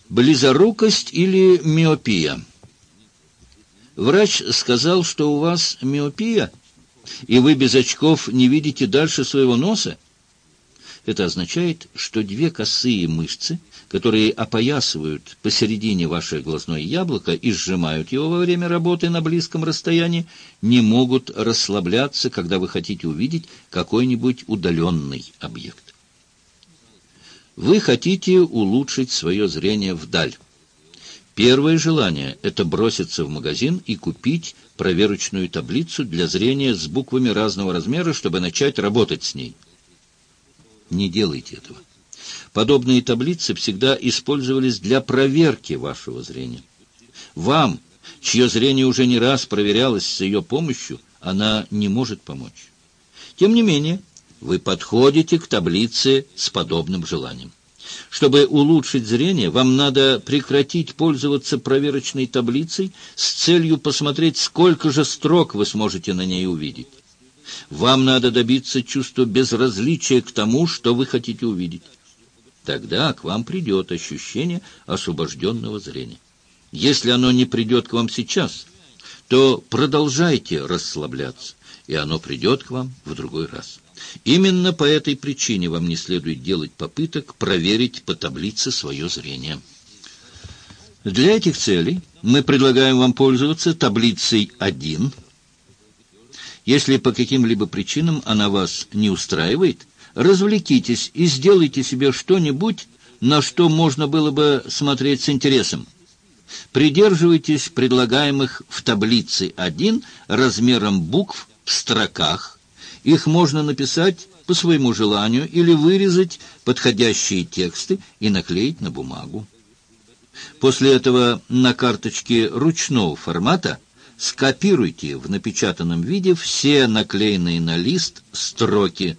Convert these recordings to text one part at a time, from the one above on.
Близорукость или миопия? Врач сказал, что у вас миопия, и вы без очков не видите дальше своего носа. Это означает, что две косые мышцы, которые опоясывают посередине ваше глазное яблоко и сжимают его во время работы на близком расстоянии, не могут расслабляться, когда вы хотите увидеть какой-нибудь удаленный объект. Вы хотите улучшить свое зрение вдаль. Первое желание – это броситься в магазин и купить проверочную таблицу для зрения с буквами разного размера, чтобы начать работать с ней. Не делайте этого. Подобные таблицы всегда использовались для проверки вашего зрения. Вам, чье зрение уже не раз проверялось с ее помощью, она не может помочь. Тем не менее, вы подходите к таблице с подобным желанием. Чтобы улучшить зрение, вам надо прекратить пользоваться проверочной таблицей с целью посмотреть, сколько же строк вы сможете на ней увидеть. Вам надо добиться чувства безразличия к тому, что вы хотите увидеть. Тогда к вам придет ощущение освобожденного зрения. Если оно не придет к вам сейчас, то продолжайте расслабляться, и оно придет к вам в другой раз. Именно по этой причине вам не следует делать попыток проверить по таблице свое зрение. Для этих целей мы предлагаем вам пользоваться таблицей 1. Если по каким-либо причинам она вас не устраивает, развлекитесь и сделайте себе что-нибудь, на что можно было бы смотреть с интересом. Придерживайтесь предлагаемых в таблице 1 размером букв в строках. Их можно написать по своему желанию или вырезать подходящие тексты и наклеить на бумагу. После этого на карточке ручного формата скопируйте в напечатанном виде все наклеенные на лист строки.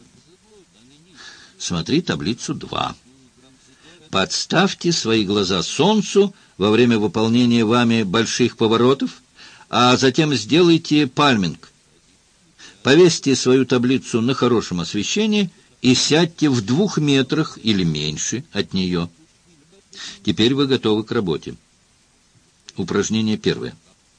Смотри таблицу 2. Подставьте свои глаза солнцу во время выполнения вами больших поворотов, а затем сделайте пальминг. Повесьте свою таблицу на хорошем освещении и сядьте в 2 метрах или меньше от нее. Теперь вы готовы к работе. Упражнение 1.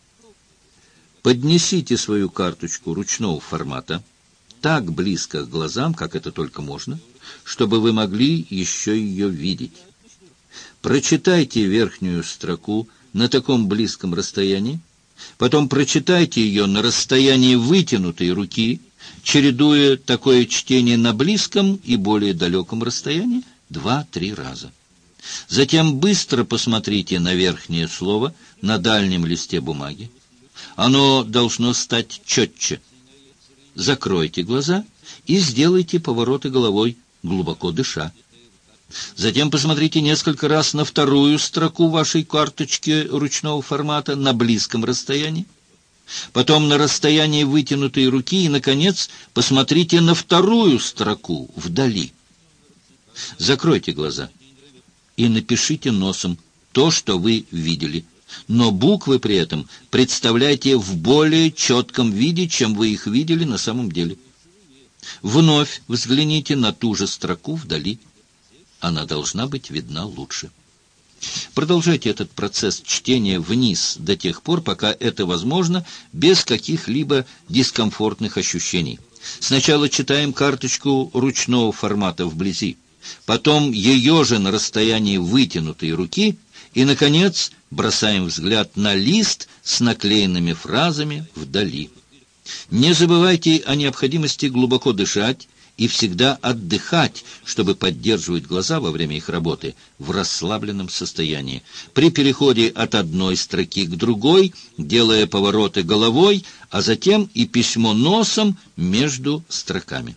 Поднесите свою карточку ручного формата так близко к глазам, как это только можно, чтобы вы могли еще ее видеть. Прочитайте верхнюю строку на таком близком расстоянии, потом прочитайте ее на расстоянии вытянутой руки, чередуя такое чтение на близком и более далеком расстоянии 2-3 раза. Затем быстро посмотрите на верхнее слово на дальнем листе бумаги. Оно должно стать четче. Закройте глаза и сделайте повороты головой, глубоко дыша. Затем посмотрите несколько раз на вторую строку вашей карточки ручного формата на близком расстоянии. Потом на расстоянии вытянутой руки и, наконец, посмотрите на вторую строку вдали. Закройте глаза и напишите носом то, что вы видели. Но буквы при этом представляйте в более четком виде, чем вы их видели на самом деле. Вновь взгляните на ту же строку вдали. Она должна быть видна лучше. Продолжайте этот процесс чтения вниз до тех пор, пока это возможно, без каких-либо дискомфортных ощущений. Сначала читаем карточку ручного формата вблизи, потом ее же на расстоянии вытянутой руки и, наконец, бросаем взгляд на лист с наклеенными фразами вдали. Не забывайте о необходимости глубоко дышать и всегда отдыхать, чтобы поддерживать глаза во время их работы в расслабленном состоянии. При переходе от одной строки к другой, делая повороты головой, а затем и письмо носом между строками.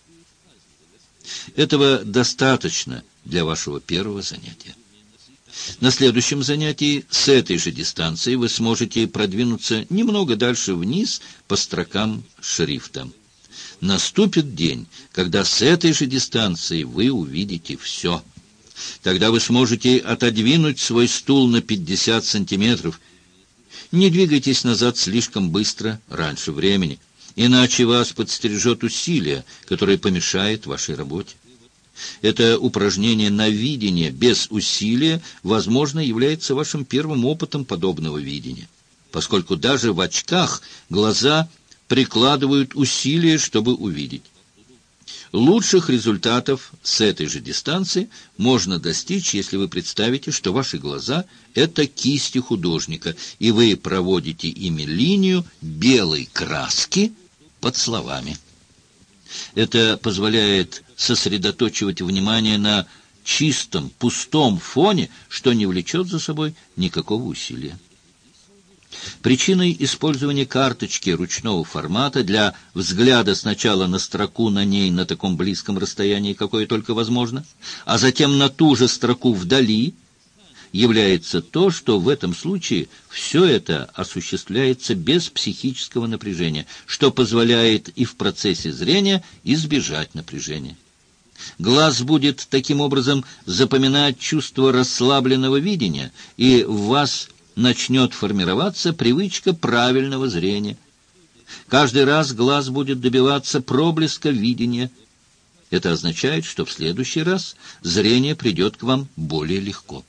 Этого достаточно для вашего первого занятия. На следующем занятии с этой же дистанции вы сможете продвинуться немного дальше вниз по строкам шрифта. Наступит день, когда с этой же дистанции вы увидите все. Тогда вы сможете отодвинуть свой стул на 50 сантиметров. Не двигайтесь назад слишком быстро, раньше времени, иначе вас подстережет усилие, которое помешает вашей работе. Это упражнение на видение без усилия, возможно, является вашим первым опытом подобного видения, поскольку даже в очках глаза прикладывают усилия, чтобы увидеть. Лучших результатов с этой же дистанции можно достичь, если вы представите, что ваши глаза — это кисти художника, и вы проводите ими линию белой краски под словами. Это позволяет сосредоточивать внимание на чистом, пустом фоне, что не влечет за собой никакого усилия. Причиной использования карточки ручного формата для взгляда сначала на строку на ней на таком близком расстоянии, какое только возможно, а затем на ту же строку вдали, является то, что в этом случае все это осуществляется без психического напряжения, что позволяет и в процессе зрения избежать напряжения. Глаз будет таким образом запоминать чувство расслабленного видения, и в вас начнет формироваться привычка правильного зрения. Каждый раз глаз будет добиваться проблеска видения. Это означает, что в следующий раз зрение придет к вам более легко.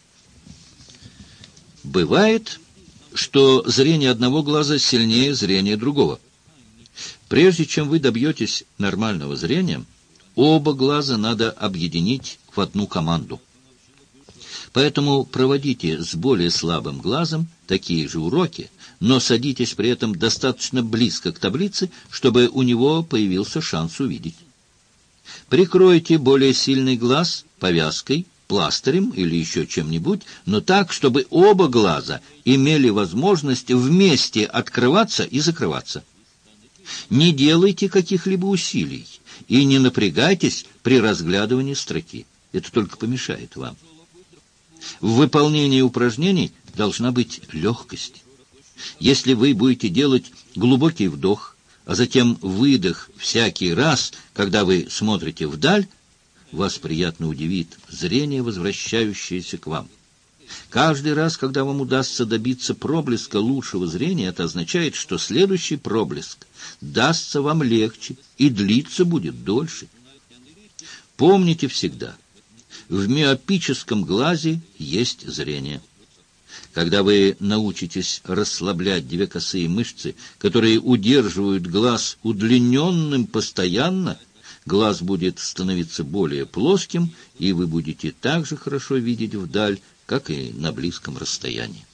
Бывает, что зрение одного глаза сильнее зрения другого. Прежде чем вы добьетесь нормального зрения, оба глаза надо объединить в одну команду. Поэтому проводите с более слабым глазом такие же уроки, но садитесь при этом достаточно близко к таблице, чтобы у него появился шанс увидеть. Прикройте более сильный глаз повязкой, пластырем или еще чем-нибудь, но так, чтобы оба глаза имели возможность вместе открываться и закрываться. Не делайте каких-либо усилий и не напрягайтесь при разглядывании строки. Это только помешает вам. В выполнении упражнений должна быть легкость. Если вы будете делать глубокий вдох, а затем выдох всякий раз, когда вы смотрите вдаль, вас приятно удивит зрение, возвращающееся к вам. Каждый раз, когда вам удастся добиться проблеска лучшего зрения, это означает, что следующий проблеск дастся вам легче и длиться будет дольше. Помните всегда, в миопическом глазе есть зрение. Когда вы научитесь расслаблять две косые мышцы, которые удерживают глаз удлиненным постоянно, глаз будет становиться более плоским, и вы будете так же хорошо видеть вдаль, как и на близком расстоянии.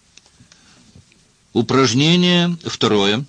Упражнение второе.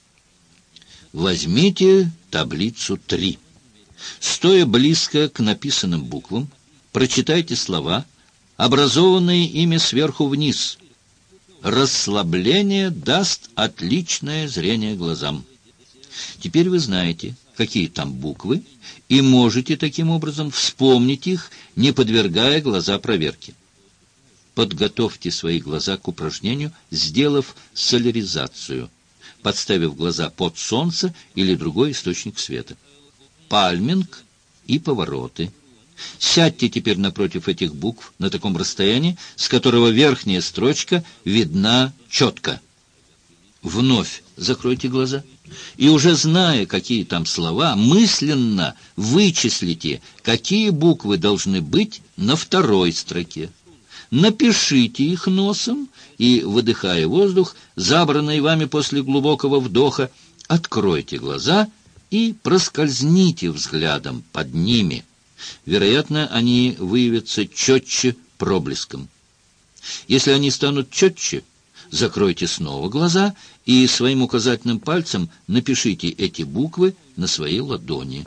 Возьмите таблицу 3. Стоя близко к написанным буквам, прочитайте слова, образованные ими сверху вниз. Расслабление даст отличное зрение глазам. Теперь вы знаете, какие там буквы, и можете таким образом вспомнить их, не подвергая глаза проверке. Подготовьте свои глаза к упражнению, сделав соляризацию, подставив глаза под солнце или другой источник света. Пальминг и повороты. Сядьте теперь напротив этих букв на таком расстоянии, с которого верхняя строчка видна четко. Вновь закройте глаза и, уже зная, какие там слова, мысленно вычислите, какие буквы должны быть на второй строке. Напишите их носом и, выдыхая воздух, забранный вами после глубокого вдоха, откройте глаза и проскользните взглядом под ними. Вероятно, они выявятся четче проблеском. Если они станут четче, закройте снова глаза и своим указательным пальцем напишите эти буквы на своей ладони.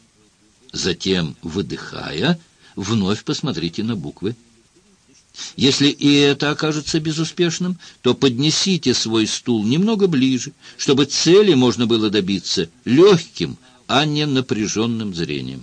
Затем, выдыхая, вновь посмотрите на буквы. Если и это окажется безуспешным, то поднесите свой стул немного ближе, чтобы цели можно было добиться легким, а не напряженным зрением.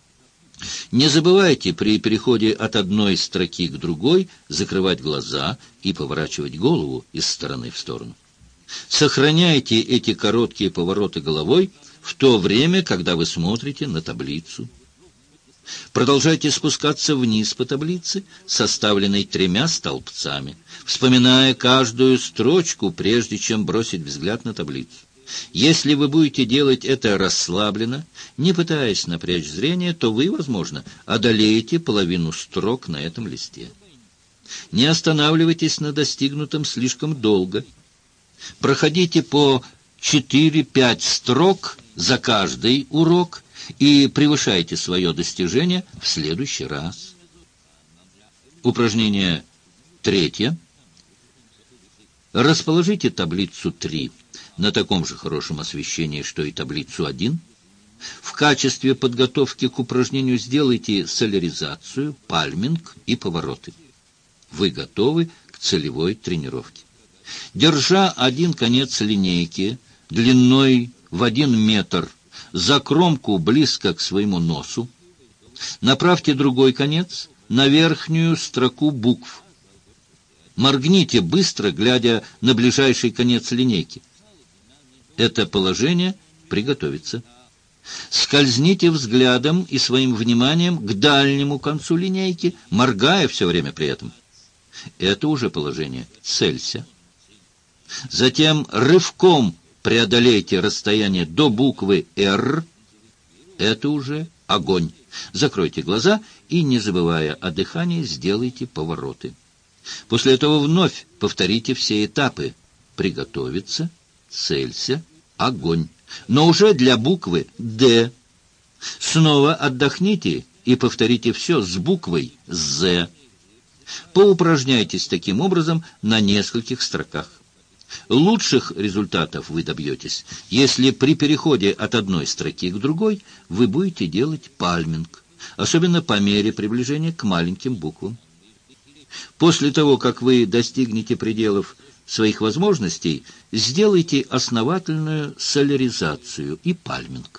Не забывайте при переходе от одной строки к другой закрывать глаза и поворачивать голову из стороны в сторону. Сохраняйте эти короткие повороты головой в то время, когда вы смотрите на таблицу. Продолжайте спускаться вниз по таблице, составленной 3 столбцами, вспоминая каждую строчку, прежде чем бросить взгляд на таблицу. Если вы будете делать это расслабленно, не пытаясь напрячь зрение, то вы, возможно, одолеете половину строк на этом листе. Не останавливайтесь на достигнутом слишком долго. Проходите по 4-5 строк за каждый урок и превышайте свое достижение в следующий раз. Упражнение 3. Расположите таблицу 3 на таком же хорошем освещении, что и таблицу 1. В качестве подготовки к упражнению сделайте соляризацию, пальминг и повороты. Вы готовы к целевой тренировке. Держа один конец линейки длиной в 1 метр за кромку близко к своему носу, направьте другой конец на верхнюю строку букв. Моргните быстро, глядя на ближайший конец линейки. Это положение приготовится. Скользните взглядом и своим вниманием к дальнему концу линейки, моргая все время при этом. Это уже положение «целься». Затем рывком преодолейте расстояние до буквы «Р». Это уже огонь. Закройте глаза и, не забывая о дыхании, сделайте повороты. После этого вновь повторите все этапы. Приготовиться, целься, огонь. Но уже для буквы «Д». Снова отдохните и повторите все с буквой «З». Поупражняйтесь таким образом на нескольких строках. Лучших результатов вы добьетесь, если при переходе от одной строки к другой вы будете делать пальминг, особенно по мере приближения к маленьким буквам. После того, как вы достигнете пределов своих возможностей, сделайте основательную соляризацию и пальминг.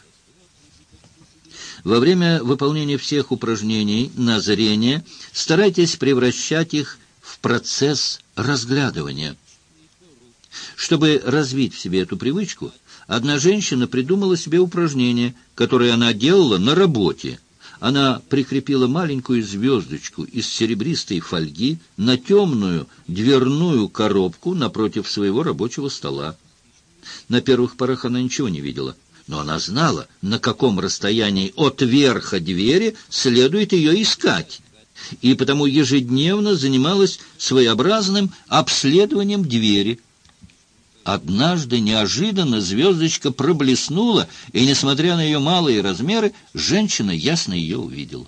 Во время выполнения всех упражнений на зрение старайтесь превращать их в процесс разглядывания. Чтобы развить в себе эту привычку, одна женщина придумала себе упражнение, которое она делала на работе. Она прикрепила маленькую звездочку из серебристой фольги на темную дверную коробку напротив своего рабочего стола. На первых порах она ничего не видела, но она знала, на каком расстоянии от верха двери следует ее искать, и потому ежедневно занималась своеобразным обследованием двери. Однажды неожиданно звездочка проблеснула, и, несмотря на ее малые размеры, женщина ясно ее увидела.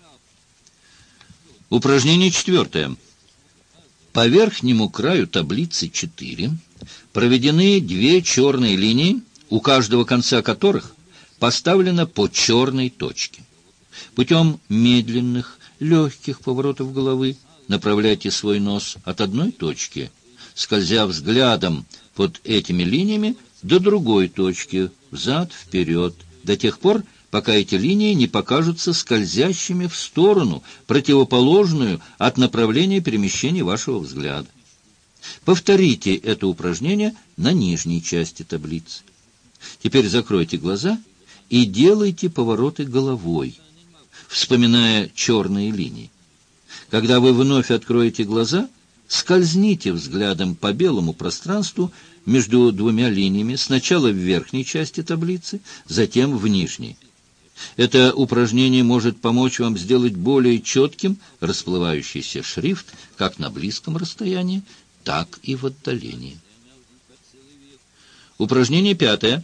Упражнение 4. По верхнему краю таблицы 4 проведены 2 черные линии, у каждого конца которых поставлено по черной точке. Путем медленных, легких поворотов головы направляйте свой нос от одной точки, скользя взглядом под этими линиями до другой точки, взад-вперед, до тех пор, пока эти линии не покажутся скользящими в сторону, противоположную от направления перемещения вашего взгляда. Повторите это упражнение на нижней части таблицы. Теперь закройте глаза и делайте повороты головой, вспоминая черные линии. Когда вы вновь откроете глаза, скользните взглядом по белому пространству между 2 линиями, сначала в верхней части таблицы, затем в нижней. Это упражнение может помочь вам сделать более четким расплывающийся шрифт как на близком расстоянии, так и в отдалении. Упражнение 5.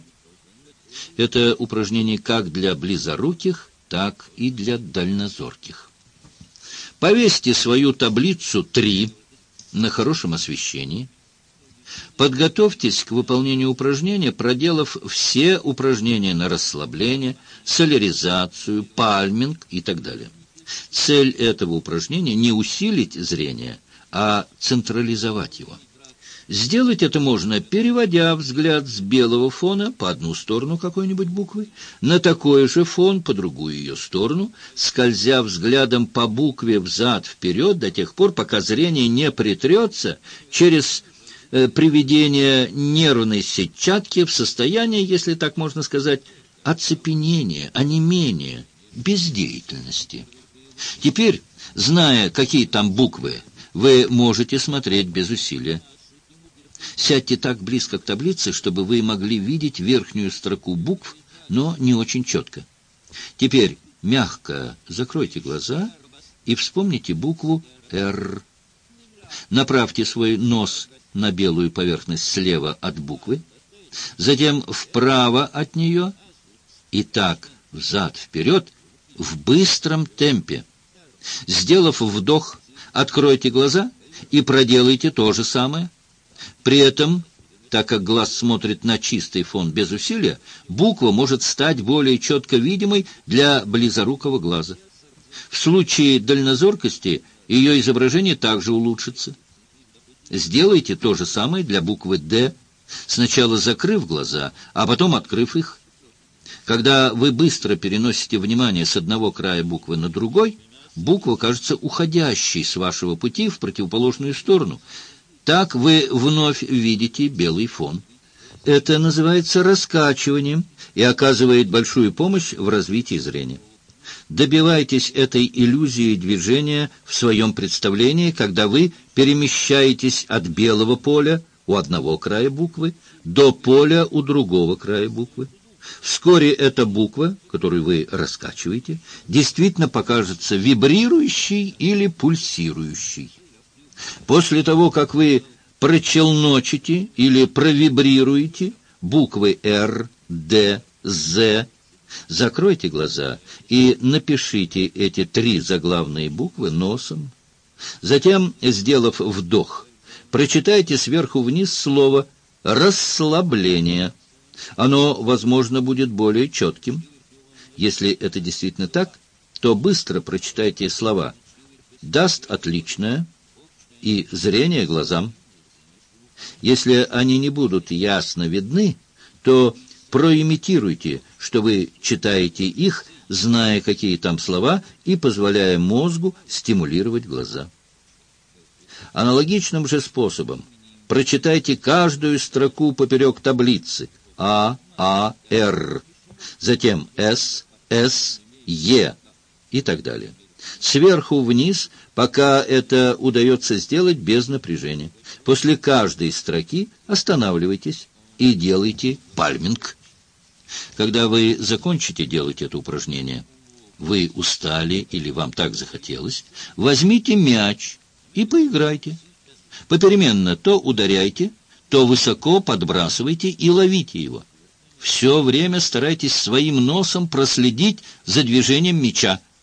Это упражнение как для близоруких, так и для дальнозорких. Повесьте свою таблицу 3 на хорошем освещении. Подготовьтесь к выполнению упражнения, проделав все упражнения на расслабление, соляризацию, пальминг и так далее. Цель этого упражнения не усилить зрение, а централизовать его. Сделать это можно, переводя взгляд с белого фона по одну сторону какой-нибудь буквы, на такой же фон по другую ее сторону, скользя взглядом по букве взад-вперед до тех пор, пока зрение не притрется через приведение нервной сетчатки в состояние, если так можно сказать, оцепенения, онемения, бездеятельности. Теперь, зная, какие там буквы, вы можете смотреть без усилия. Сядьте так близко к таблице, чтобы вы могли видеть верхнюю строку букв, но не очень четко. Теперь мягко закройте глаза и вспомните букву «Р». Направьте свой нос на белую поверхность слева от буквы, затем вправо от нее и так взад-вперед в быстром темпе. Сделав вдох, откройте глаза и проделайте то же самое. При этом, так как глаз смотрит на чистый фон без усилия, буква может стать более четко видимой для близорукого глаза. В случае дальнозоркости ее изображение также улучшится. Сделайте то же самое для буквы «Д», сначала закрыв глаза, а потом открыв их. Когда вы быстро переносите внимание с одного края буквы на другой, буква кажется уходящей с вашего пути в противоположную сторону. Так вы вновь видите белый фон. Это называется раскачиванием и оказывает большую помощь в развитии зрения. Добивайтесь этой иллюзии движения в своем представлении, когда вы перемещаетесь от белого поля у одного края буквы до поля у другого края буквы. Вскоре эта буква, которую вы раскачиваете, действительно покажется вибрирующей или пульсирующей. После того, как вы прочелночите или провибрируете буквы «Р», «Д», «З», закройте глаза и напишите эти 3 заглавные буквы носом. Затем, сделав вдох, прочитайте сверху вниз слово «расслабление». Оно, возможно, будет более четким. Если это действительно так, то быстро прочитайте слова «даст отличное» и «зрение глазам». Если они не будут ясно видны, то проимитируйте, что вы читаете их, зная, какие там слова, и позволяя мозгу стимулировать глаза. Аналогичным же способом прочитайте каждую строку поперек таблицы А, Р, затем С, С, Е и так далее. Сверху вниз, пока это удается сделать без напряжения. После каждой строки останавливайтесь и делайте пальминг. Когда вы закончите делать это упражнение, вы устали или вам так захотелось, возьмите мяч и поиграйте. Попеременно то ударяйте, то высоко подбрасывайте и ловите его. Все время старайтесь своим носом проследить за движением мяча.